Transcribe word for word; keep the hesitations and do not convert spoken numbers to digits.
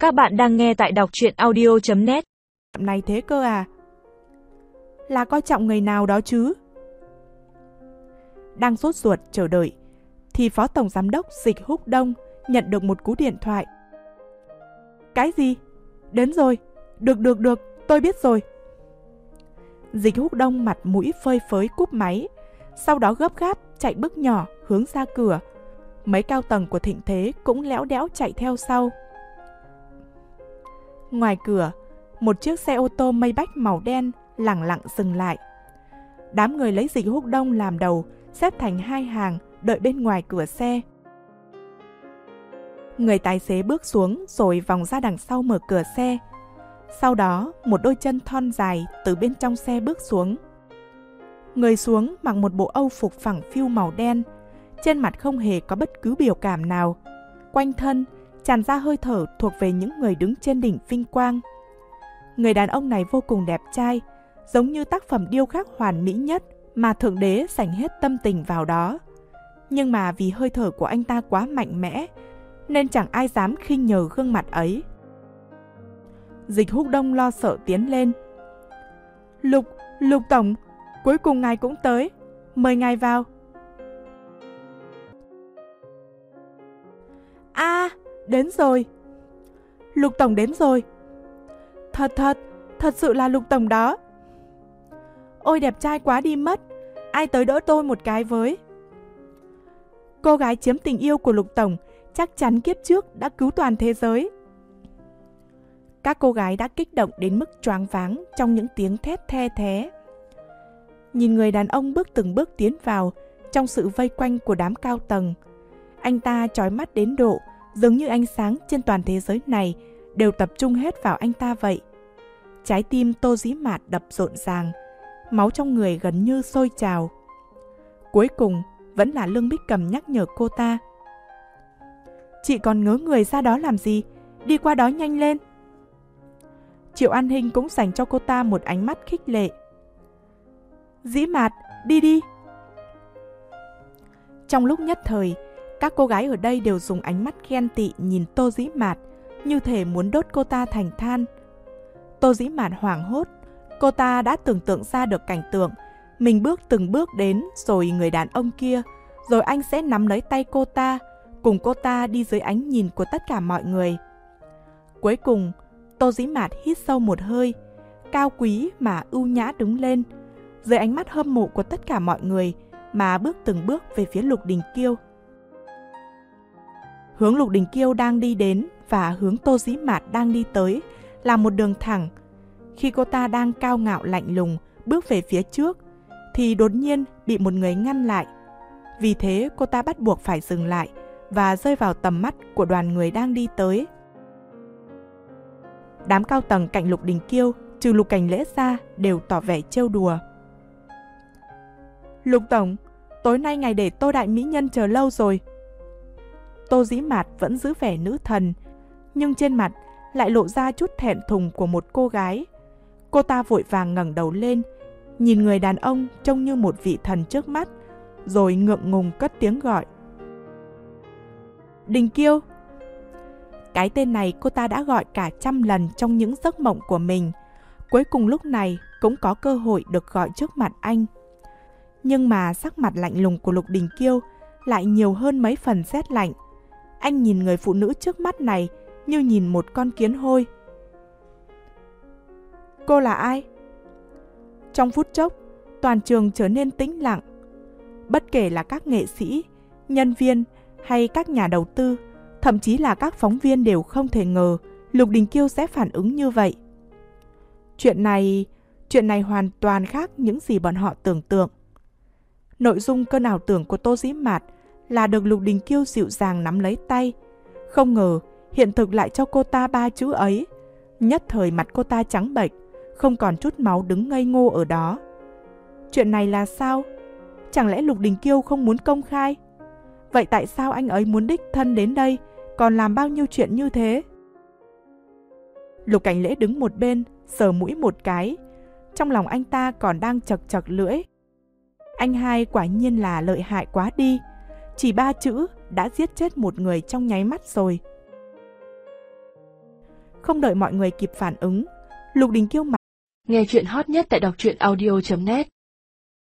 Các bạn đang nghe tại đọc truyện audio chấm net. Này thế cơ à? Là coi trọng người nào đó chứ? Đang sốt ruột chờ đợi, thì Phó Tổng Giám đốc Dịch Húc Đông nhận được một cú điện thoại. Cái gì? Đến rồi. Được được được, tôi biết rồi. Dịch Húc Đông mặt mũi phơi phới cúp máy, sau đó gấp gáp chạy bước nhỏ hướng ra cửa. Mấy cao tầng của Thịnh Thế cũng léo đẽo chạy theo sau. Ngoài cửa, một chiếc xe ô tô Maybach màu đen lẳng lặng dừng lại. Đám người lấy Dịch Húc Đông làm đầu, xếp thành hai hàng đợi bên ngoài cửa xe. Người tài xế bước xuống rồi vòng ra đằng sau mở cửa xe. Sau đó, một đôi chân thon dài từ bên trong xe bước xuống. Người xuống mặc một bộ âu phục phẳng phiu màu đen, trên mặt không hề có bất cứ biểu cảm nào. Quanh thân tràn ra hơi thở thuộc về những người đứng trên đỉnh vinh quang. Người đàn ông này vô cùng đẹp trai, giống như tác phẩm điêu khắc hoàn mỹ nhất mà Thượng Đế dành hết tâm tình vào đó. Nhưng mà vì hơi thở của anh ta quá mạnh mẽ, nên chẳng ai dám khinh nhờ gương mặt ấy. Dịch Húc Đông lo sợ tiến lên. Lục, Lục Tổng, cuối cùng ngài cũng tới, mời ngài vào. À, đến rồi. Lục Tổng đến rồi. Thật thật, thật sự là Lục Tổng đó. Ôi đẹp trai quá đi mất, ai tới đỡ tôi một cái với. Cô gái chiếm tình yêu của Lục Tổng chắc chắn kiếp trước đã cứu toàn thế giới. Các cô gái đã kích động đến mức choáng váng trong những tiếng thét the thé. Nhìn người đàn ông bước từng bước tiến vào trong sự vây quanh của đám cao tầng. Anh ta chói mắt đến độ giống như ánh sáng trên toàn thế giới này đều tập trung hết vào anh ta vậy. Trái tim Tô Dĩ Mạt đập rộn ràng, máu trong người gần như sôi trào. Cuối cùng vẫn là Lương Bích Cầm nhắc nhở cô ta. Chị còn ngớ người ra đó làm gì? Đi qua đó nhanh lên. Triệu An Hinh cũng dành cho cô ta một ánh mắt khích lệ. Dĩ Mạt, đi đi. Trong lúc nhất thời, các cô gái ở đây đều dùng ánh mắt ghen tị nhìn Tô Dĩ Mạt, như thể muốn đốt cô ta thành than. Tô Dĩ Mạt hoảng hốt, cô ta đã tưởng tượng ra được cảnh tượng mình bước từng bước đến, rồi người đàn ông kia, rồi anh sẽ nắm lấy tay cô ta, cùng cô ta đi dưới ánh nhìn của tất cả mọi người. Cuối cùng, Tô Dĩ Mạt hít sâu một hơi, cao quý mà ưu nhã đứng lên, dưới ánh mắt hâm mộ của tất cả mọi người mà bước từng bước về phía Lục Đình Kiêu. Hướng Lục Đình Kiêu đang đi đến và hướng Tô Dĩ Mạt đang đi tới là một đường thẳng. Khi cô ta đang cao ngạo lạnh lùng bước về phía trước, thì đột nhiên bị một người ngăn lại. Vì thế cô ta bắt buộc phải dừng lại và rơi vào tầm mắt của đoàn người đang đi tới. Đám cao tầng cạnh Lục Đình Kiêu, trừ Lục Cảnh Lễ ra, đều tỏ vẻ trêu đùa. Lục Tổng, tối nay ngài để Tô Đại Mỹ Nhân chờ lâu rồi. Tô Dĩ Mạt vẫn giữ vẻ nữ thần, nhưng trên mặt lại lộ ra chút thẹn thùng của một cô gái. Cô ta vội vàng ngẩng đầu lên, nhìn người đàn ông trông như một vị thần trước mắt, rồi ngượng ngùng cất tiếng gọi. Đình Kiêu. Cái tên này cô ta đã gọi cả trăm lần trong những giấc mộng của mình. Cuối cùng lúc này cũng có cơ hội được gọi trước mặt anh. Nhưng mà sắc mặt lạnh lùng của Lục Đình Kiêu lại nhiều hơn mấy phần rét lạnh. Anh nhìn người phụ nữ trước mắt này như nhìn một con kiến hôi. Cô là ai? Trong phút chốc, toàn trường trở nên tĩnh lặng. Bất kể là các nghệ sĩ, nhân viên hay các nhà đầu tư, thậm chí là các phóng viên đều không thể ngờ Lục Đình Kiêu sẽ phản ứng như vậy. Chuyện này, chuyện này hoàn toàn khác những gì bọn họ tưởng tượng. Nội dung cơn ảo tưởng của Tô Dĩ Mạt là được Lục Đình Kiêu dịu dàng nắm lấy tay. Không ngờ hiện thực lại cho cô ta ba chữ ấy. Nhất thời mặt cô ta trắng bệch, không còn chút máu đứng ngây ngô ở đó. Chuyện này là sao? Chẳng lẽ Lục Đình Kiêu không muốn công khai? Vậy tại sao anh ấy muốn đích thân đến đây, còn làm bao nhiêu chuyện như thế? Lục Cảnh Lễ đứng một bên, sờ mũi một cái. Trong lòng anh ta còn đang chật chật lưỡi. Anh hai quả nhiên là lợi hại quá đi. Chỉ ba chữ đã giết chết một người trong nháy mắt rồi. Không đợi mọi người kịp phản ứng, Lục Đình Kiêu mặt. Nghe chuyện hot nhất tại đọc truyện audio chấm net